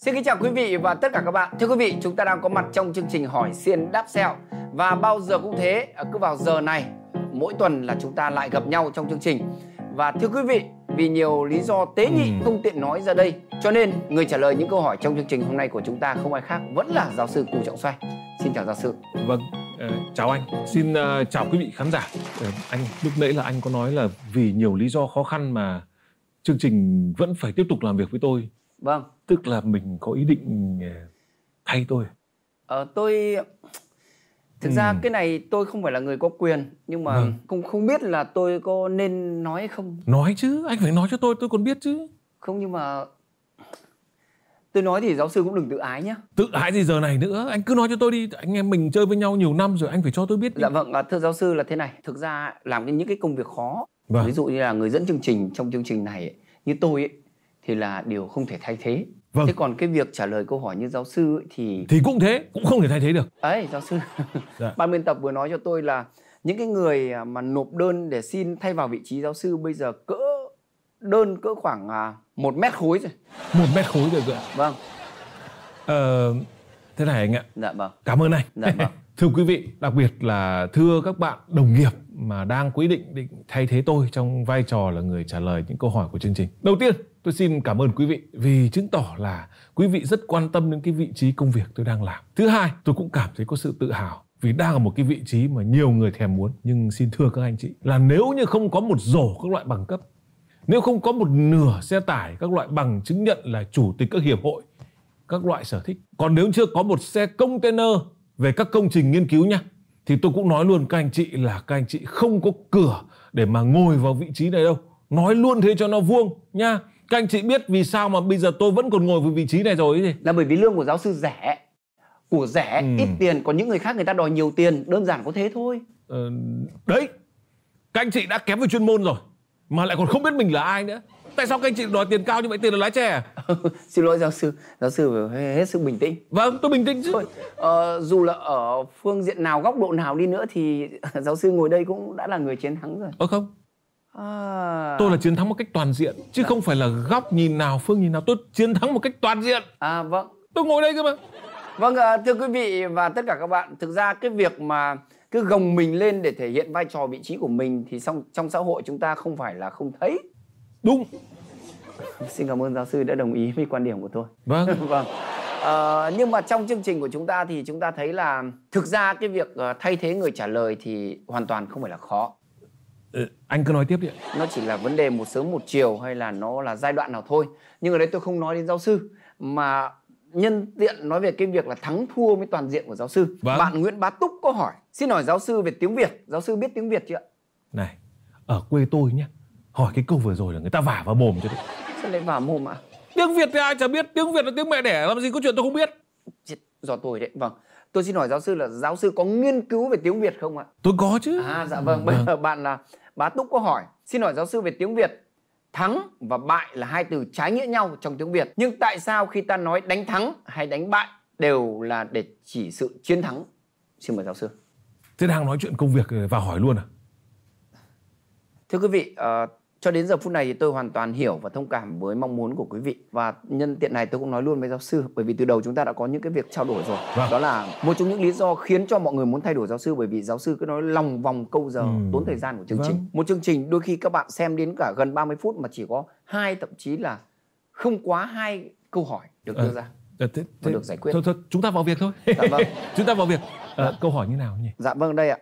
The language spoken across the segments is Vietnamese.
Xin kính chào quý vị và tất cả các bạn. Thưa quý vị, chúng ta đang có mặt trong chương trình Hỏi Xiên Đáp Sẹo. Và bao giờ cũng thế, cứ vào giờ này, mỗi tuần là chúng ta lại gặp nhau trong chương trình. Và thưa quý vị, vì nhiều lý do tế nhị không tiện nói ra đây, cho nên người trả lời những câu hỏi trong chương trình hôm nay của chúng ta không ai khác vẫn là giáo sư Cù Trọng Xoay. Xin chào giáo sư. Vâng, chào anh. Xin chào quý vị khán giả. Anh lúc nãy là anh có nói là vì nhiều lý do khó khăn mà chương trình vẫn phải tiếp tục làm việc với tôi. Vâng. Tức là mình có ý định thay tôi. Thực ra cái này tôi không phải là người có quyền, nhưng mà không biết là tôi có nên nói hay không. Nói chứ, anh phải nói cho tôi còn biết chứ. Không, nhưng mà tôi nói thì giáo sư cũng đừng tự ái nhé. Tự ái gì giờ này nữa, anh cứ nói cho tôi đi. Anh em mình chơi với nhau nhiều năm rồi, anh phải cho tôi biết đi. Dạ vâng, thưa giáo sư là thế này. Thực ra làm những cái công việc khó, vâng, ví dụ như là người dẫn chương trình trong chương trình này như tôi ấy, thì là điều không thể thay thế. Vâng. Thế còn cái việc trả lời câu hỏi như giáo sư ấy, thì cũng thế, cũng không thể thay thế được. Ấy, giáo sư, dạ. Ban biên tập vừa nói cho tôi là những cái người mà nộp đơn để xin thay vào vị trí giáo sư bây giờ đơn cỡ khoảng 1 mét khối rồi. 1 mét khối rồi ạ. Vâng. Thế này anh ạ. Dạ vâng. Cảm ơn anh. Dạ vâng. Thưa quý vị, đặc biệt là thưa các bạn đồng nghiệp mà đang quyết định thay thế tôi trong vai trò là người trả lời những câu hỏi của chương trình. Đầu tiên, tôi xin cảm ơn quý vị vì chứng tỏ là quý vị rất quan tâm đến cái vị trí công việc tôi đang làm. Thứ hai, tôi cũng cảm thấy có sự tự hào vì đang ở một cái vị trí mà nhiều người thèm muốn. Nhưng xin thưa các anh chị là nếu như không có một rổ các loại bằng cấp, nếu không có một nửa xe tải các loại bằng chứng nhận là chủ tịch các hiệp hội, các loại sở thích, còn nếu chưa có một xe container về các công trình nghiên cứu nha, thì tôi cũng nói luôn các anh chị là các anh chị không có cửa để mà ngồi vào vị trí này đâu. Nói luôn thế cho nó vuông nha. Các anh chị biết vì sao mà bây giờ tôi vẫn còn ngồi vào vị trí này rồi ấy gì? Là bởi vì lương của giáo sư rẻ. Của rẻ, ít tiền, còn những người khác người ta đòi nhiều tiền, đơn giản có thế thôi. Đấy, các anh chị đã kém về chuyên môn rồi mà lại còn không biết mình là ai nữa. Tại sao các anh chị đòi tiền cao như vậy? Tiền là lái xe à? Xin lỗi giáo sư phải hết sức bình tĩnh. Vâng, tôi bình tĩnh chứ. Dù là ở phương diện nào, góc độ nào đi nữa thì giáo sư ngồi đây cũng đã là người chiến thắng rồi. Không. Tôi là chiến thắng một cách toàn diện, chứ không phải là góc nhìn nào, phương nhìn nào. Tôi chiến thắng một cách toàn diện. Vâng. Tôi ngồi đây cơ mà. Vâng, thưa quý vị và tất cả các bạn, thực ra cái việc mà cứ gồng mình lên để thể hiện vai trò vị trí của mình thì trong xã hội chúng ta không phải là không thấy. Đúng. Xin cảm ơn giáo sư đã đồng ý với quan điểm của tôi. Vâng. Vâng. Nhưng mà trong chương trình của chúng ta thì chúng ta thấy là thực ra cái việc thay thế người trả lời thì hoàn toàn không phải là khó. Anh cứ nói tiếp đi ạ. Nó chỉ là vấn đề một sớm một chiều hay là nó là giai đoạn nào thôi. Nhưng ở đây tôi không nói đến giáo sư, mà nhân tiện nói về cái việc là thắng thua với toàn diện của giáo sư. Vâng. Bạn Nguyễn Bá Túc có hỏi, xin hỏi giáo sư về tiếng Việt. Giáo sư biết tiếng Việt chưa ạ? Này, ở quê tôi nhé, hỏi cái câu vừa rồi là người ta vả vào mồm cho đấy. Sao lại vả mồm ạ? Tiếng Việt thì ai chả biết, tiếng Việt là tiếng mẹ đẻ, làm gì có chuyện tôi không biết. Do tôi đấy. Vâng. Tôi xin hỏi giáo sư là giáo sư có nghiên cứu về tiếng Việt không ạ? Tôi có chứ. Dạ vâng. Bây giờ bạn là Bá Túc có hỏi, xin hỏi giáo sư về tiếng Việt. Thắng và bại là hai từ trái nghĩa nhau trong tiếng Việt. Nhưng tại sao khi ta nói đánh thắng hay đánh bại đều là để chỉ sự chiến thắng? Xin mời giáo sư. Thế đang nói chuyện công việc vào hỏi luôn à? Thưa quý vị, cho đến giờ phút này thì tôi hoàn toàn hiểu và thông cảm với mong muốn của quý vị. Và nhân tiện này tôi cũng nói luôn với giáo sư, bởi vì từ đầu chúng ta đã có những cái việc trao đổi rồi. Vâng. Đó là một trong những lý do khiến cho mọi người muốn thay đổi giáo sư, bởi vì giáo sư cứ nói lòng vòng câu giờ, tốn thời gian của chương trình. Một chương trình đôi khi các bạn xem đến cả gần 30 phút mà chỉ có 2, thậm chí là không quá 2 câu hỏi được đưa ra. Được giải quyết. Thôi, chúng ta vào việc thôi. Dạ vâng. Chúng ta vào việc. Câu hỏi như nào nhỉ? Dạ vâng, đây ạ.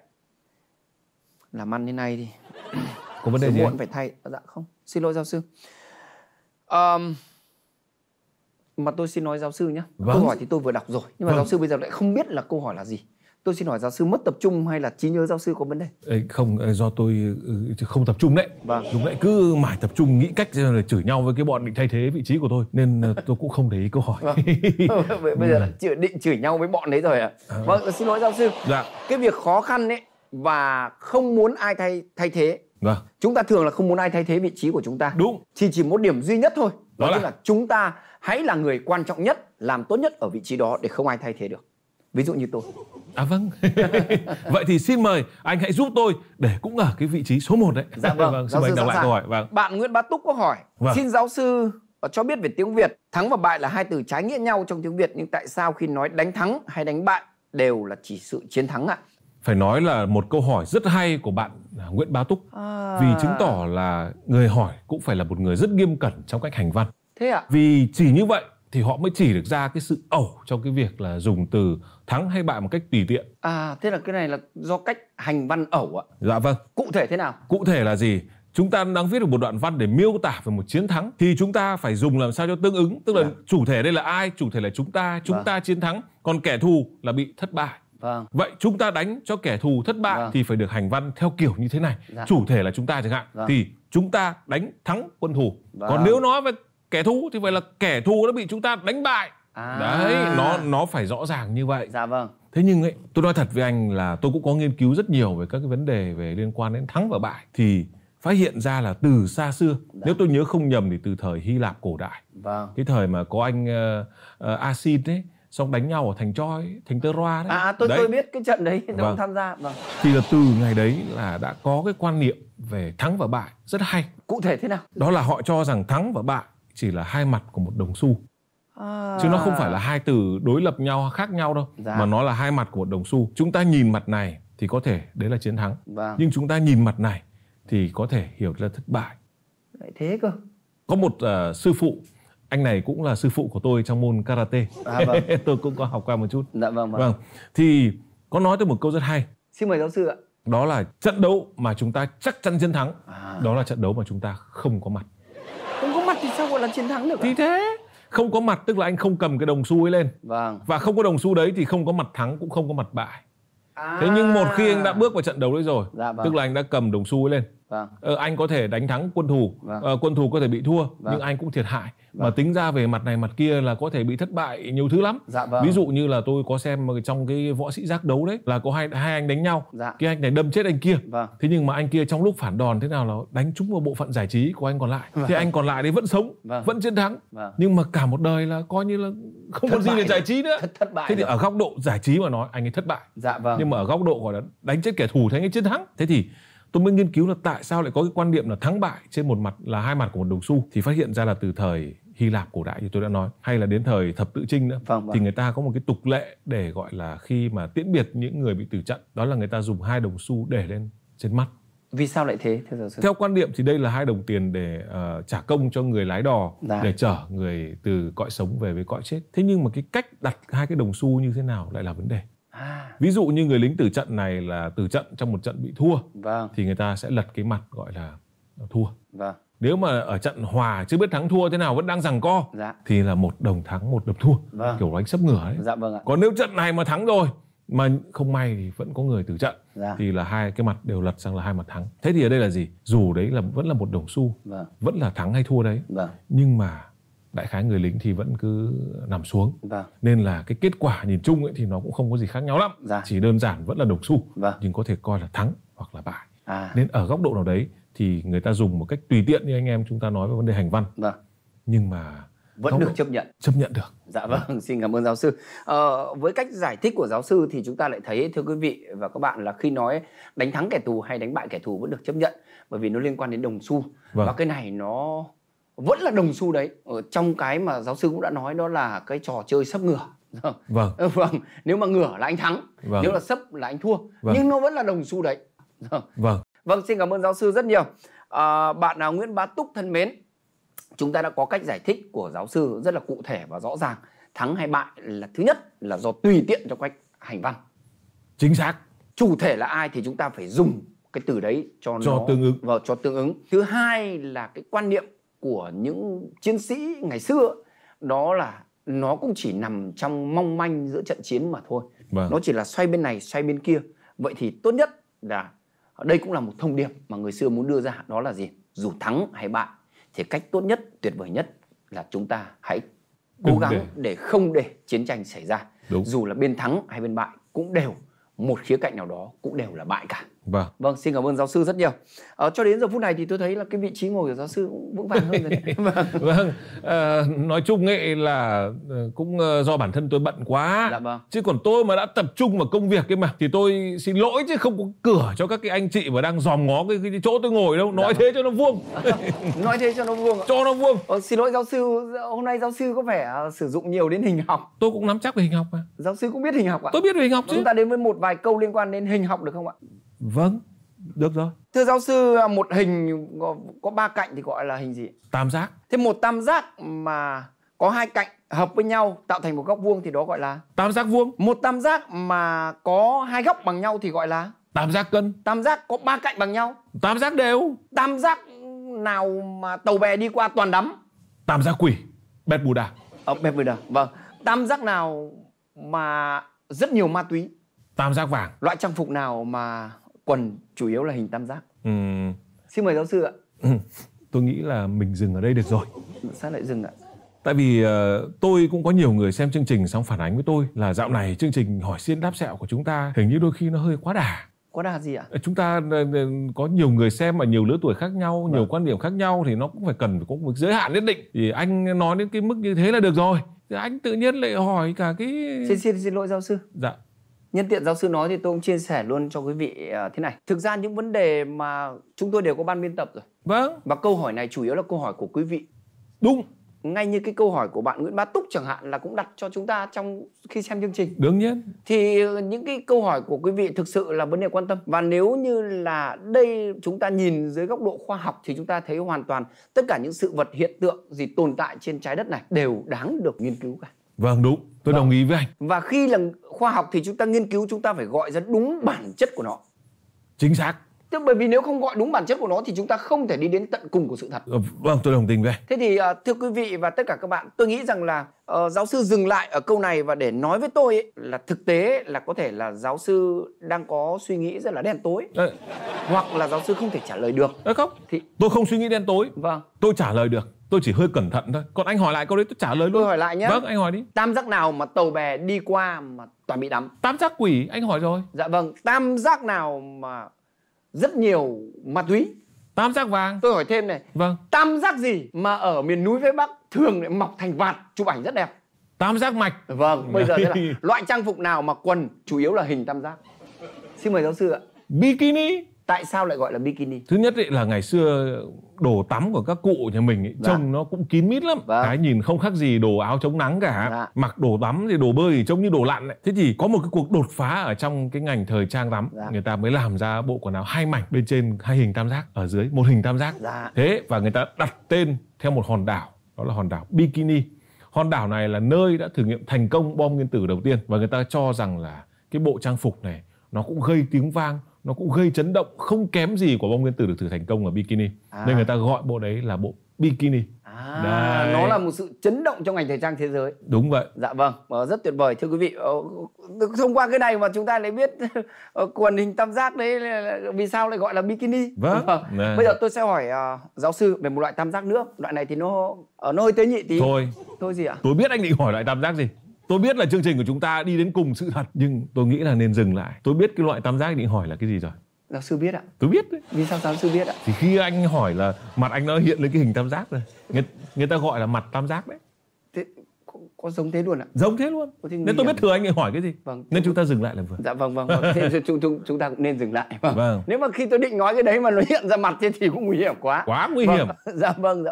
Làm ăn như này thì có vấn đề gì muộn phải thay. Dạ không, xin lỗi giáo sư. Mà tôi xin nói giáo sư nhé. Vâng. Câu hỏi thì tôi vừa đọc rồi, nhưng mà giáo sư bây giờ lại không biết là câu hỏi là gì. Tôi xin hỏi giáo sư mất tập trung hay là trí nhớ giáo sư có vấn đề? Không, do tôi không tập trung đấy. Vâng. Lúc nãy cứ mãi tập trung nghĩ cách là chửi nhau với cái bọn định thay thế vị trí của tôi, nên tôi cũng không để ý câu hỏi. Vâng. Bây giờ là định chửi nhau với bọn đấy rồi à? Vâng, xin lỗi giáo sư. Dạ. Cái việc khó khăn ấy và không muốn ai thay thế. Vâng. Chúng ta thường là không muốn ai thay thế vị trí của chúng ta. Đúng. Chỉ một điểm duy nhất thôi. Đó là chúng ta hãy là người quan trọng nhất, làm tốt nhất ở vị trí đó để không ai thay thế được. Ví dụ như tôi. Vâng. Vậy thì xin mời anh hãy giúp tôi để cũng ở cái vị trí số 1 đấy. Dạ vâng. Xin mời anh đọc lại câu hỏi. Vâng. Bạn Nguyễn Bá Túc có hỏi, vâng, xin giáo sư cho biết về tiếng Việt. Thắng và bại là hai từ trái nghĩa nhau trong tiếng Việt, nhưng tại sao khi nói đánh thắng hay đánh bại đều là chỉ sự chiến thắng ạ? Phải nói là một câu hỏi rất hay của bạn Nguyễn Bá Túc. Vì chứng tỏ là người hỏi cũng phải là một người rất nghiêm cẩn trong cách hành văn. Thế ạ? Vì chỉ như vậy thì họ mới chỉ được ra cái sự ẩu trong cái việc là dùng từ thắng hay bại một cách tùy tiện. Thế là cái này là do cách hành văn ẩu ạ? Dạ vâng. Cụ thể thế nào? Cụ thể là gì? Chúng ta đang viết được một đoạn văn để miêu tả về một chiến thắng thì chúng ta phải dùng làm sao cho tương ứng. Tức là chủ thể đây là ai? Chủ thể là chúng ta chiến thắng, còn kẻ thù là bị thất bại. Vâng. Vậy chúng ta đánh cho kẻ thù thất bại thì phải được hành văn theo kiểu như thế này. Chủ thể là chúng ta chẳng hạn thì chúng ta đánh thắng quân thù. Còn nếu nói về kẻ thù thì phải là kẻ thù đã bị chúng ta đánh bại. Đấy, nó phải rõ ràng như vậy. Dạ vâng. Thế nhưng ấy, tôi nói thật với anh là tôi cũng có nghiên cứu rất nhiều về các cái vấn đề về liên quan đến thắng và bại, thì phát hiện ra là từ xa xưa, nếu tôi nhớ không nhầm thì từ thời Hy Lạp cổ đại, cái thời mà có anh Asin ấy, xong đánh nhau ở thành Troy, thành Troa đấy. Tôi biết cái trận đấy, tôi cũng tham gia. Thì là từ ngày đấy là đã có cái quan niệm về thắng và bại rất hay. Cụ thể thế nào? Đó là họ cho rằng thắng và bại chỉ là hai mặt của một đồng xu. Chứ nó không phải là hai từ đối lập nhau, khác nhau đâu. Mà nó là hai mặt của một đồng xu. Chúng ta nhìn mặt này thì có thể đấy là chiến thắng. Nhưng chúng ta nhìn mặt này thì có thể hiểu là thất bại. Lại thế cơ. Có một sư phụ, anh này cũng là sư phụ của tôi trong môn karate. Tôi cũng có học qua một chút. Vâng. Thì có nói tới một câu rất hay. Xin mời giáo sư ạ. Đó là trận đấu mà chúng ta chắc chắn chiến thắng, đó là trận đấu mà chúng ta không có mặt. Không có mặt thì sao gọi là chiến thắng được? Thì thế, không có mặt tức là anh không cầm cái đồng xu ấy lên. Và không có đồng xu đấy thì không có mặt thắng cũng không có mặt bại. Thế nhưng một khi anh đã bước vào trận đấu đấy rồi, tức là anh đã cầm đồng xu ấy lên, anh có thể đánh thắng quân thù, quân thù có thể bị thua, nhưng anh cũng thiệt hại. Mà tính ra về mặt này mặt kia là có thể bị thất bại nhiều thứ lắm. Ví dụ như là tôi có xem trong cái võ sĩ giác đấu đấy, là có hai anh đánh nhau, cái anh này đâm chết anh kia. Thế nhưng mà anh kia trong lúc phản đòn thế nào là đánh trúng vào bộ phận giải trí của anh còn lại. Thì anh còn lại đấy vẫn sống, vẫn chiến thắng. Nhưng mà cả một đời là coi như là không còn gì để giải trí nữa. Thế thì ở góc độ giải trí mà nói anh ấy thất bại. Nhưng mà ở góc độ gọi là đánh chết kẻ thù thì anh ấy chiến thắng. Thế thì tôi mới nghiên cứu là tại sao lại có cái quan niệm là thắng bại trên một mặt là hai mặt của một đồng xu. Thì phát hiện ra là từ thời Hy Lạp cổ đại như tôi đã nói, hay là đến thời thập tự chinh nữa, thì người ta có một cái tục lệ để gọi là khi mà tiễn biệt những người bị tử trận, đó là người ta dùng hai đồng xu để lên trên mắt. Vì sao lại thế thưa giáo sư? Theo quan niệm thì đây là hai đồng tiền để trả công cho người lái đò, để chở người từ cõi sống về với cõi chết. Thế nhưng mà cái cách đặt hai cái đồng xu như thế nào lại là vấn đề. Ví dụ như người lính tử trận này là tử trận trong một trận bị thua, thì người ta sẽ lật cái mặt gọi là thua. Nếu mà ở trận hòa chưa biết thắng thua thế nào vẫn đang giằng co, thì là một đồng thắng một đồng thua, kiểu đánh sấp ngửa ấy. Còn nếu trận này mà thắng rồi mà không may thì vẫn có người tử trận, thì là hai cái mặt đều lật sang là hai mặt thắng. Thế thì ở đây là gì? Dù đấy là vẫn là một đồng xu, vẫn là thắng hay thua đấy, nhưng mà đại khái người lính thì vẫn cứ nằm xuống. Nên là cái kết quả nhìn chung ấy thì nó cũng không có gì khác nhau lắm. Chỉ đơn giản vẫn là đồng xu, nhưng có thể coi là thắng hoặc là bại. Nên ở góc độ nào đấy thì người ta dùng một cách tùy tiện như anh em chúng ta nói về vấn đề hành văn. Nhưng mà vẫn được chấp nhận được. Xin cảm ơn giáo sư. Với cách giải thích của giáo sư thì chúng ta lại thấy, thưa quý vị và các bạn, là khi nói đánh thắng kẻ thù hay đánh bại kẻ thù vẫn được chấp nhận, bởi vì nó liên quan đến đồng xu. Và cái này nó vẫn là đồng xu đấy. Ở trong cái mà giáo sư cũng đã nói, đó là cái trò chơi sấp ngửa. Nếu mà ngửa là anh thắng, nếu là sấp là anh thua, nhưng nó vẫn là đồng xu đấy. Xin cảm ơn giáo sư rất nhiều. Bạn Nguyễn Bá Túc thân mến, chúng ta đã có cách giải thích của giáo sư rất là cụ thể và rõ ràng. Thắng hay bại là thứ nhất là do tùy tiện trong cách hành văn. Chính xác. Chủ thể là ai thì chúng ta phải dùng cái từ đấy cho tương ứng. Thứ hai là cái quan niệm của những chiến sĩ ngày xưa, đó là nó cũng chỉ nằm trong mong manh giữa trận chiến mà thôi. Nó chỉ là xoay bên này xoay bên kia. Vậy thì tốt nhất là đây cũng là một thông điệp mà người xưa muốn đưa ra, đó là gì? Dù thắng hay bại thì cách tốt nhất, tuyệt vời nhất là chúng ta hãy cố gắng để không để chiến tranh xảy ra. Dù là bên thắng hay bên bại cũng đều, một khía cạnh nào đó cũng đều là bại cả. Vâng. Vâng, xin cảm ơn giáo sư rất nhiều. Cho đến giờ phút này thì tôi thấy là cái vị trí ngồi của giáo sư cũng vững vàng hơn rồi đấy. Vâng, nói chung ấy là cũng do bản thân tôi bận quá. Dạ vâng. Chứ còn tôi mà đã tập trung vào công việc ấy mà thì tôi xin lỗi chứ không có cửa cho các cái anh chị mà đang dòm ngó cái chỗ tôi ngồi đâu. Nói thế cho nó vuông. Nói thế cho nó vuông ạ. Cho nó vuông. Xin lỗi giáo sư, hôm nay giáo sư có vẻ sử dụng nhiều đến hình học. Tôi cũng nắm chắc về hình học mà. Giáo sư cũng biết hình học ạ? Tôi biết về hình học chứ. Chúng ta đến với một vài câu liên quan đến hình học được không ạ? Vâng, được rồi. Thưa giáo sư, một hình có 3 cạnh thì gọi là hình gì? Tam giác. Thế một tam giác mà có 2 cạnh hợp với nhau tạo thành một góc vuông thì đó gọi là tam giác vuông. Một tam giác mà có 2 góc bằng nhau thì gọi là tam giác cân. Tam giác có 3 cạnh bằng nhau. Tam giác đều. Tam giác nào mà tàu bè đi qua toàn đắm? Tam giác quỷ. Bermuda. Bermuda, vâng. Tam giác nào mà rất nhiều ma túy? Tam giác vàng. Loại trang phục nào mà quần chủ yếu là hình tam giác? Xin mời giáo sư ạ. Tôi nghĩ là mình dừng ở đây được rồi. Sao lại dừng ạ? Tại vì tôi cũng có nhiều người xem chương trình xong phản ánh với tôi là dạo này chương trình hỏi xiên đáp sẹo của chúng ta hình như đôi khi nó hơi quá đà. Quá đà gì ạ? Chúng ta có nhiều người xem ở nhiều lứa tuổi khác nhau, nhiều quan điểm khác nhau thì nó cũng phải cần có một giới hạn nhất định. Thì anh nói đến cái mức như thế là được rồi. Thì anh tự nhiên lại hỏi cả cái... Xin lỗi giáo sư. Dạ. Nhân tiện giáo sư nói thì tôi cũng chia sẻ luôn cho quý vị thế này. Thực ra những vấn đề mà chúng tôi đều có ban biên tập rồi. Vâng. Và câu hỏi này chủ yếu là câu hỏi của quý vị. Đúng. Ngay như cái câu hỏi của bạn Nguyễn Bá Túc chẳng hạn là cũng đặt cho chúng ta trong khi xem chương trình. Đương nhiên. Thì những cái câu hỏi của quý vị thực sự là vấn đề quan tâm. Và nếu như là đây chúng ta nhìn dưới góc độ khoa học thì chúng ta thấy hoàn toàn tất cả những sự vật hiện tượng gì tồn tại trên trái đất này đều đáng được nghiên cứu cả. Vâng, đúng. Tôi đồng ý với anh. Và khi là khoa học thì chúng ta nghiên cứu, chúng ta phải gọi ra đúng bản chất của nó. Chính xác. Tức bởi vì nếu không gọi đúng bản chất của nó thì chúng ta không thể đi đến tận cùng của sự thật. Vâng, tôi đồng tình với anh. Thế thì thưa quý vị và tất cả các bạn, tôi nghĩ rằng là giáo sư dừng lại ở câu này và để nói với tôi ấy, là thực tế là có thể là giáo sư đang có suy nghĩ rất là đen tối. Hoặc là giáo sư không thể trả lời được. Không, thì tôi không suy nghĩ đen tối. Vâng. Tôi trả lời được. Tôi chỉ hơi cẩn thận thôi. Còn anh hỏi lại câu đấy tôi trả lời luôn. Tôi hỏi lại nhé. Vâng, anh hỏi đi. Tam giác nào mà tàu bè đi qua mà toàn bị đắm? Tam giác quỷ, anh hỏi rồi. Dạ vâng. Tam giác nào mà rất nhiều ma túy? Tam giác vàng. Tôi hỏi thêm này. Vâng. Tam giác gì mà ở miền núi phía Bắc thường lại mọc thành vạt chụp ảnh rất đẹp? Tam giác mạch. Vâng, bây giờ thế là loại trang phục nào mà quần chủ yếu là hình tam giác? Xin mời giáo sư ạ. Bikini. Tại sao lại gọi là bikini? Thứ nhất ấy là ngày xưa đồ tắm của các cụ nhà mình ấy, trông nó cũng kín mít lắm. Cái nhìn không khác gì đồ áo chống nắng cả. Mặc đồ tắm thì đồ bơi thì trông như đồ lặn ấy. Thế thì có một cái cuộc đột phá ở trong cái ngành thời trang tắm. Người ta mới làm ra bộ quần áo 2 mảnh, bên trên 2 hình tam giác, ở dưới 1 hình tam giác. Thế và người ta đặt tên theo một hòn đảo, đó là hòn đảo Bikini. Hòn đảo này là nơi đã thử nghiệm thành công bom nguyên tử đầu tiên. Và người ta cho rằng là cái bộ trang phục này nó cũng gây tiếng vang, nó cũng gây chấn động không kém gì của bom nguyên tử được thử thành công ở Bikini. Nên người ta gọi bộ đấy là bộ Bikini. Nó là một sự chấn động trong ngành thời trang thế giới. Đúng vậy. Dạ vâng, rất tuyệt vời. Thưa quý vị, thông qua cái này mà chúng ta lại biết quần hình tam giác đấy vì sao lại gọi là bikini. Vâng. Bây giờ tôi sẽ hỏi giáo sư về một loại tam giác nữa. Loại này thì nó hơi tế nhị tí. Thôi gì ạ? Tôi biết anh định hỏi loại tam giác gì. Tôi biết là chương trình của chúng ta đi đến cùng sự thật, nhưng tôi nghĩ là nên dừng lại. Tôi biết cái loại tam giác định hỏi là cái gì rồi. Giáo sư biết ạ? Tôi biết đấy. Vì sao giáo sư biết ạ? Thì khi anh hỏi là mặt anh nó hiện lên cái hình tam giác rồi. Người ta gọi là mặt tam giác đấy. Thế có giống thế luôn ạ? Giống thế luôn. Nên tôi biết thừa anh định hỏi cái gì. Vâng. Nên chúng ta dừng lại là vừa. Dạ vâng. Thế chúng ta cũng nên dừng lại. Vâng. Nếu mà khi tôi định nói cái đấy mà nó hiện ra mặt thì cũng nguy hiểm quá. Quá nguy hiểm. Dạ vâng.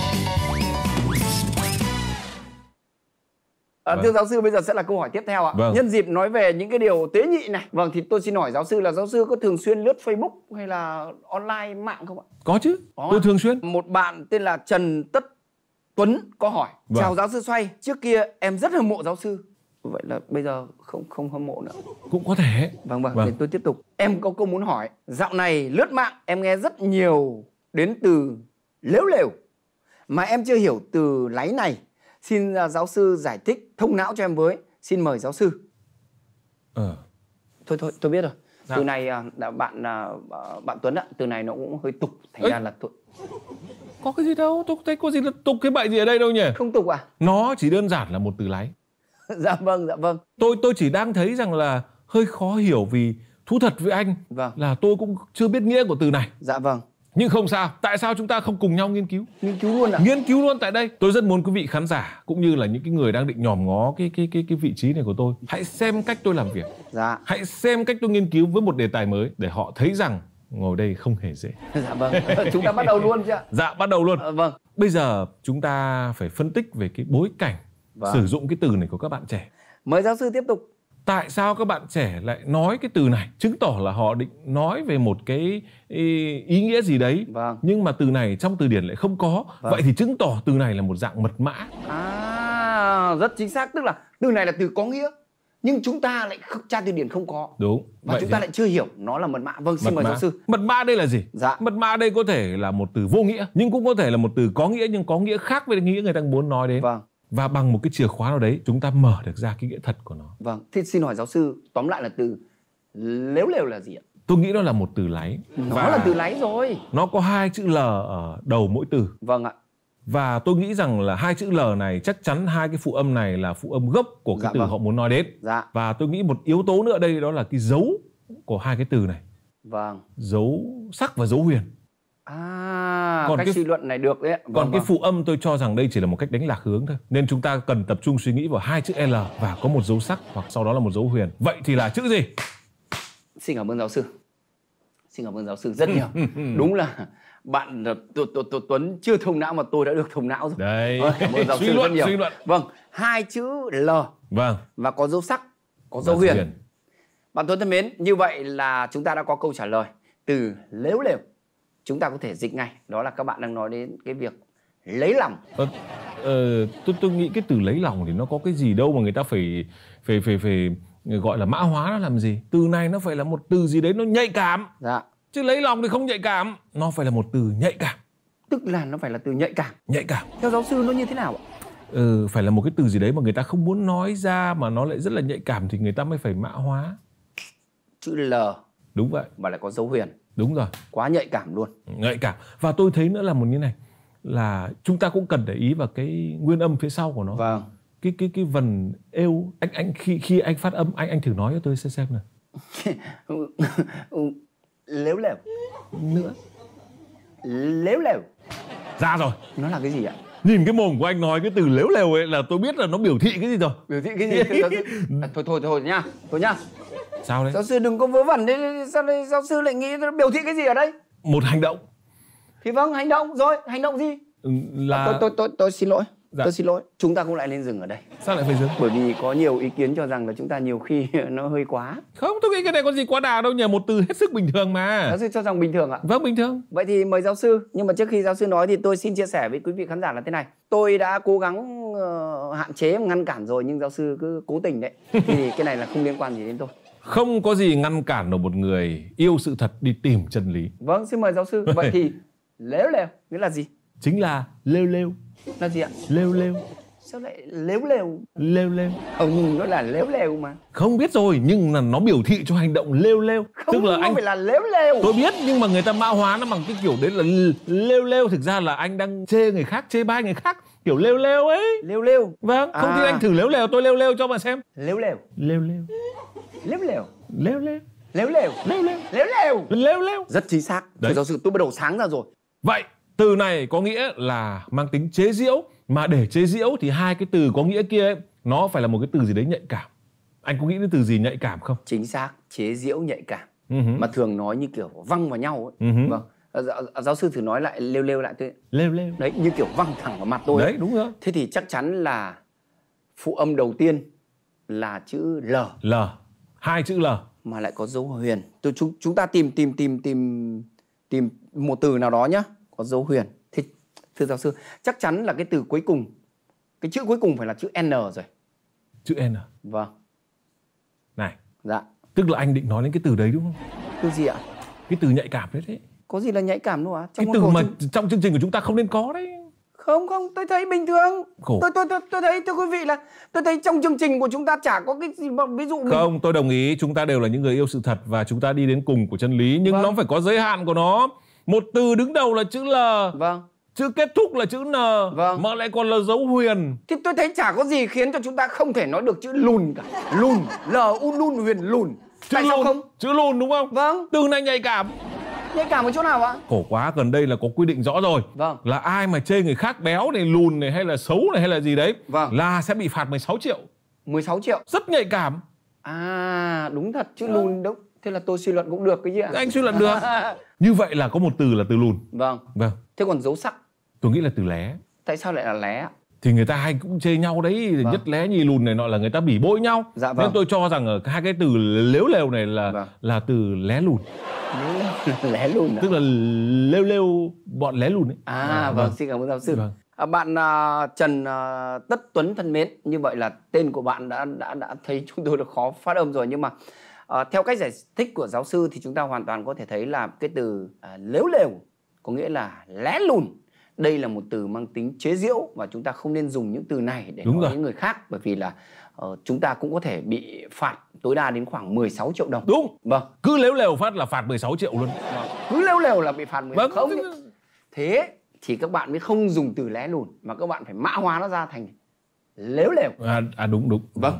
Thưa giáo sư, bây giờ sẽ là câu hỏi tiếp theo ạ. Nhân dịp nói về những cái điều tế nhị này, thì tôi xin hỏi giáo sư là giáo sư có thường xuyên lướt Facebook hay là online mạng không ạ? Có chứ, tôi thường xuyên. Một bạn tên là Trần Tất Tuấn có hỏi: chào giáo sư Xoay, trước kia em rất hâm mộ giáo sư, vậy là bây giờ không hâm mộ nữa? Cũng có thể. Vâng. Thì tôi tiếp tục. Em có câu muốn hỏi: dạo này lướt mạng em nghe rất nhiều đến từ lếu lều mà em chưa hiểu từ láy này. Xin giáo sư giải thích thông não cho em với. Xin mời giáo sư. Thôi tôi biết rồi. Từ này bạn Tuấn ạ, từ này nó cũng hơi tục, thành ra là tôi... Có cái gì đâu, tôi thấy có gì là tục cái bậy gì ở đây đâu nhỉ? Không tục à? Nó chỉ đơn giản là một từ láy. Dạ vâng. Tôi chỉ đang thấy rằng là hơi khó hiểu vì thú thật với anh Vâng. là tôi cũng chưa biết nghĩa của từ này. Dạ vâng. Nhưng không sao, tại sao chúng ta không cùng nhau nghiên cứu? Nghiên cứu luôn ạ. Nghiên cứu luôn tại đây. Tôi rất muốn quý vị khán giả cũng như là những cái người đang định nhòm ngó cái vị trí này của tôi, hãy xem cách tôi làm việc. Dạ. Hãy xem cách tôi nghiên cứu với một đề tài mới để họ thấy rằng ngồi đây không hề dễ. Dạ vâng. Chúng ta bắt đầu luôn chứ ạ? Dạ, bắt đầu luôn. Vâng. Bây giờ chúng ta phải phân tích về cái bối cảnh sử dụng cái từ này của các bạn trẻ. Mời giáo sư tiếp tục. Tại sao các bạn trẻ lại nói cái từ này? Chứng tỏ là họ định nói về một cái ý nghĩa gì đấy. Vâng. Nhưng mà từ này trong từ điển lại không có. Vâng. Vậy thì chứng tỏ từ này là một dạng mật mã. Rất chính xác. Tức là từ này là từ có nghĩa, nhưng chúng ta lại tra từ điển không có. Đúng. Và vậy chúng ta lại chưa hiểu nó là mật mã. Vâng, xin mời giáo sư. Mật mã đây là gì? Dạ. Mật mã đây có thể là một từ vô nghĩa, nhưng cũng có thể là một từ có nghĩa, nhưng có nghĩa khác với nghĩa người ta muốn nói đến. Vâng. Và bằng một cái chìa khóa nào đấy chúng ta mở được ra cái nghĩa thật của nó. Vâng. Thế xin hỏi giáo sư, tóm lại là từ lếu lều là gì ạ? Tôi nghĩ nó là một từ láy. Nó là từ láy rồi. Nó có 2 chữ L ở đầu mỗi từ. Vâng ạ. Và tôi nghĩ rằng là 2 chữ L này chắc chắn 2 cái phụ âm này là phụ âm gốc của cái Dạ từ vâng. họ muốn nói đến. Dạ. Và tôi nghĩ một yếu tố nữa đây đó là cái dấu của 2 cái từ này. Vâng. Dấu sắc và dấu huyền. Còn cách suy luận này được đấy. Vâng, Còn cái phụ âm tôi cho rằng đây chỉ là một cách đánh lạc hướng thôi. Nên chúng ta cần tập trung suy nghĩ vào 2 chữ L và có một dấu sắc hoặc sau đó là một dấu huyền. Vậy thì là chữ gì? Xin cảm ơn giáo sư. Xin cảm ơn giáo sư rất nhiều. Đúng là bạn Tuấn chưa thông não mà tôi đã được thông não rồi. Đấy. Cảm ơn giáo sư rất nhiều. Suy luận. Vâng, 2 chữ L. Vâng. Và có dấu sắc, có dấu huyền. Bạn Tuấn thân mến, như vậy là chúng ta đã có câu trả lời. Từ lếu lều chúng ta có thể dịch ngay, đó là các bạn đang nói đến cái việc lấy lòng. Tôi nghĩ cái từ lấy lòng thì nó có cái gì đâu mà người ta phải gọi là mã hóa nó làm gì. Từ này nó phải là một từ gì đấy nó nhạy cảm. Dạ. Chứ lấy lòng thì không nhạy cảm. Nó phải là một từ nhạy cảm. Tức là nó phải là từ nhạy cảm. Nhạy cảm. Theo giáo sư nó như thế nào ạ? Phải là một cái từ gì đấy mà người ta không muốn nói ra mà nó lại rất là nhạy cảm thì người ta mới phải mã hóa. Chữ L. Đúng vậy. Và lại có dấu huyền. Đúng rồi. Quá nhạy cảm luôn. Nhạy cảm. Và tôi thấy nữa là một như này, là chúng ta cũng cần để ý vào cái nguyên âm phía sau của nó. Vâng. Cái vần êu, anh khi anh phát âm, anh thử nói cho tôi xem nào. Lếu lều. Nữa. Lếu lều. Ra rồi. Nó là cái gì ạ? Nhìn cái mồm của anh nói cái từ lếu lều ấy là tôi biết là nó biểu thị cái gì rồi. Biểu thị cái gì? Thôi nhá. Thôi nhá. Sao đấy? Giáo sư đừng có vớ vẩn đấy. Sao đây giáo sư lại nghĩ nó biểu thị cái gì ở đây? Một hành động. Thì vâng, hành động rồi. Hành động gì? Là tôi xin lỗi. Dạ. Tôi xin lỗi. Chúng ta cũng lại nên dừng ở đây. Sao lại phải dừng? Bởi vì có nhiều ý kiến cho rằng là chúng ta nhiều khi nó hơi quá. Không, tôi nghĩ cái này có gì quá đà đâu nhỉ. Một từ hết sức bình thường mà. Giáo sư cho rằng bình thường ạ? Vâng, bình thường. Vậy thì mời giáo sư. Nhưng mà trước khi giáo sư nói thì tôi xin chia sẻ với quý vị khán giả là thế này. Tôi đã cố gắng hạn chế, ngăn cản rồi, nhưng giáo sư cứ cố tình đấy. Thì cái này là không liên quan gì đến tôi. Không có gì ngăn cản được một người yêu sự thật đi tìm chân lý. Vâng, xin mời giáo sư. Vậy thì lếu lều nghĩa là gì? Chính là lêu lêu. Là gì ạ? Lêu lêu. Sao lại lếu lều? Lêu lêu. Nó là lếu lều mà. Không biết rồi, nhưng là nó biểu thị cho hành động lêu lêu. Không, tức là nó anh phải là lếu lều. Tôi biết, nhưng mà người ta mã hóa nó bằng cái kiểu đấy là lêu lêu. Thực ra là anh đang chê người khác, chê bai người khác, kiểu lêu lêu ấy. Lêu lêu. Vâng, không thì anh thử lếu lèo, tôi lêu lêu cho mà xem. Lếu lều. Lêu lêu. Lếu lều. Lêu lêu. Lếu lều. Lêu lêu. Lếu lều. Lêu lêu. Rất chính xác. Đấy. Giáo sư tôi bắt đầu sáng ra rồi. Vậy từ này có nghĩa là mang tính chế giễu. Mà để chế giễu thì 2 cái từ có nghĩa kia ấy, nó phải là một cái từ gì đấy nhạy cảm. Anh có nghĩ đến từ gì nhạy cảm không? Chính xác, chế giễu nhạy cảm. Mà thường nói như kiểu văng vào nhau ấy. Vâng. Giáo sư thử nói lại, lêu lêu lại tôi. Lêu lêu. Đấy, như kiểu văng thẳng vào mặt tôi. Đấy, đúng rồi. Thế thì chắc chắn là phụ âm đầu tiên là chữ L. L. 2 chữ L. Mà lại có dấu huyền. Chúng ta tìm một từ nào đó nhá, có dấu huyền. Thì thưa giáo sư, chắc chắn là cái từ cuối cùng, cái chữ cuối cùng phải là chữ N rồi. Chữ N. Vâng. Này. Dạ. Tức là anh định nói đến cái từ đấy đúng không? Từ gì ạ? Cái từ nhạy cảm đấy. Có gì là nhạy cảm đâu ạ? Cái từ mà trong chương trình của chúng ta không nên có đấy. Không, tôi thấy bình thường. Khổ. Tôi thấy, thưa quý vị, là tôi thấy trong chương trình của chúng ta chả có cái gì mà ví dụ Không, tôi đồng ý, chúng ta đều là những người yêu sự thật và chúng ta đi đến cùng của chân lý, nhưng nó phải có giới hạn của nó. Một từ đứng đầu là chữ L. Vâng. Chữ kết thúc là chữ N. Vâng. Mà lại còn là dấu huyền. Thì tôi thấy chả có gì khiến cho chúng ta không thể nói được chữ lùn cả. Lùn, L-U-N huyền lùn. Tại sao không? Chữ lùn đúng không? Vâng. Từ này nhạy cảm. Nhạy cảm ở chỗ nào ạ? Khổ quá, gần đây là có quy định rõ rồi. Vâng. Là ai mà chê người khác béo này, lùn này hay là xấu này hay là gì đấy, vâng, là sẽ bị phạt 16 triệu. 16 triệu. Rất nhạy cảm. À đúng thật, chữ lùn đúng. Thế là tôi suy luận cũng được cái gì ạ? Anh suy luận được. Như vậy là có một từ là từ lùn. Vâng. Vâng. Thế còn dấu sắc? Tôi nghĩ là từ lé. Tại sao lại là lé? Thì người ta hay cũng chê nhau đấy, vâng, nhất lé nhì lùn này nọ là người ta bỉ bội nhau. Dạ vâng. Nên tôi cho rằng ở hai cái từ lếu lều này là vâng, là từ lé lùn. Lé lùn à? Tức là lêu lêu bọn lé lùn ấy. Vâng, xin cảm ơn giáo sư. Vâng. Bạn Trần Tất Tuấn thân mến, như vậy là tên của bạn đã thấy chúng tôi được khó phát âm rồi, nhưng mà theo cách giải thích của giáo sư thì chúng ta hoàn toàn có thể thấy là cái từ lếu lều có nghĩa là lé lùn. Đây là một từ mang tính chế giễu và chúng ta không nên dùng những từ này để nói những người khác, bởi vì là chúng ta cũng có thể bị phạt tối đa đến khoảng 16 triệu đồng. Đúng. Vâng. Cứ lếu lều phát là phạt 16 triệu luôn. Vâng. Cứ lếu lều là bị phạt 16 vâng, không. Thế thì các bạn mới không dùng từ lé lùn mà các bạn phải mã hóa nó ra thành lếu lều. Đúng. Vâng.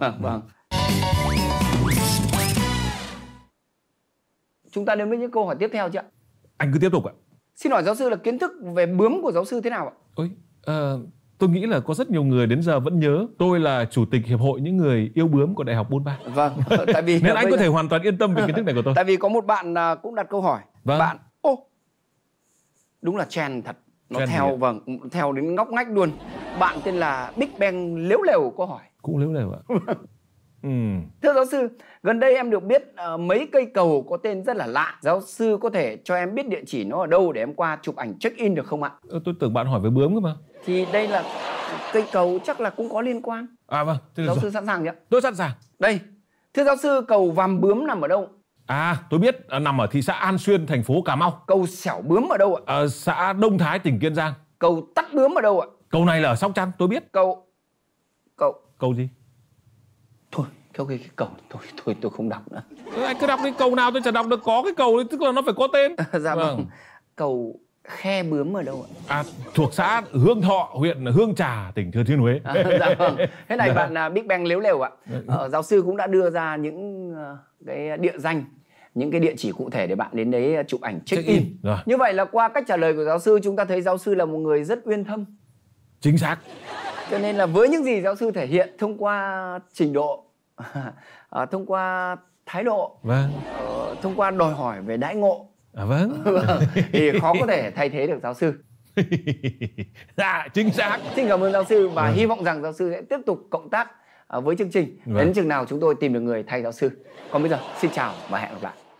Chúng ta đến với những câu hỏi tiếp theo chứ ạ? Anh cứ tiếp tục ạ. Xin hỏi giáo sư là kiến thức về bướm của giáo sư thế nào ạ? Tôi nghĩ là có rất nhiều người đến giờ vẫn nhớ tôi là chủ tịch hiệp hội những người yêu bướm của Đại học Buôn Ma. Vâng, tại vì nên anh có thể hoàn toàn yên tâm về kiến thức này của tôi. Tại vì có một bạn cũng đặt câu hỏi. Vâng. Bạn đúng là trend thật. Nó trend theo theo đến ngóc ngách luôn. Bạn tên là Big Bang Lếu Lều có hỏi. Cũng lếu lều ạ. Thưa giáo sư, gần đây em được biết mấy cây cầu có tên rất là lạ. Giáo sư có thể cho em biết địa chỉ nó ở đâu để em qua chụp ảnh check in được không ạ? Tôi tưởng bạn hỏi về bướm cơ mà. Thì đây là cây cầu chắc là cũng có liên quan. Vâng. Giáo sư sẵn sàng chưa? Tôi sẵn sàng. Đây, thưa giáo sư, cầu Vàm Bướm nằm ở đâu? Tôi biết, nằm ở thị xã An Xuyên, thành phố Cà Mau. Cầu Xẻo Bướm ở đâu ạ? Xã Đông Thái, tỉnh Kiên Giang. Cầu Tắt Bướm ở đâu ạ? Cầu này là ở Sóc Trăng, tôi biết. Cầu gì? Thôi, theo cái cầu thôi tôi không đọc nữa. Anh cứ đọc cái cầu nào tôi chả đọc được, có cái cầu ấy, tức là nó phải có tên. Dạ vâng. Cầu Khe Bướm ở đâu ạ? Thuộc xã Hương Thọ, huyện Hương Trà, tỉnh Thừa Thiên Huế. Dạ vâng. Thế này bạn Big Bang Lếu Lều ạ. Giáo sư cũng đã đưa ra những cái địa danh, những cái địa chỉ cụ thể để bạn đến đấy chụp ảnh check in. Như vậy là qua cách trả lời của giáo sư, chúng ta thấy giáo sư là một người rất uyên thâm. Chính xác. Cho nên là với những gì giáo sư thể hiện thông qua trình độ, thông qua thái độ, thông qua đòi hỏi về đãi ngộ, thì khó có thể thay thế được giáo sư. Dạ, chính xác. Xin cảm ơn giáo sư và hy vọng rằng giáo sư sẽ tiếp tục cộng tác với chương trình. Đến chừng nào chúng tôi tìm được người thay giáo sư. Còn bây giờ xin chào và hẹn gặp lại.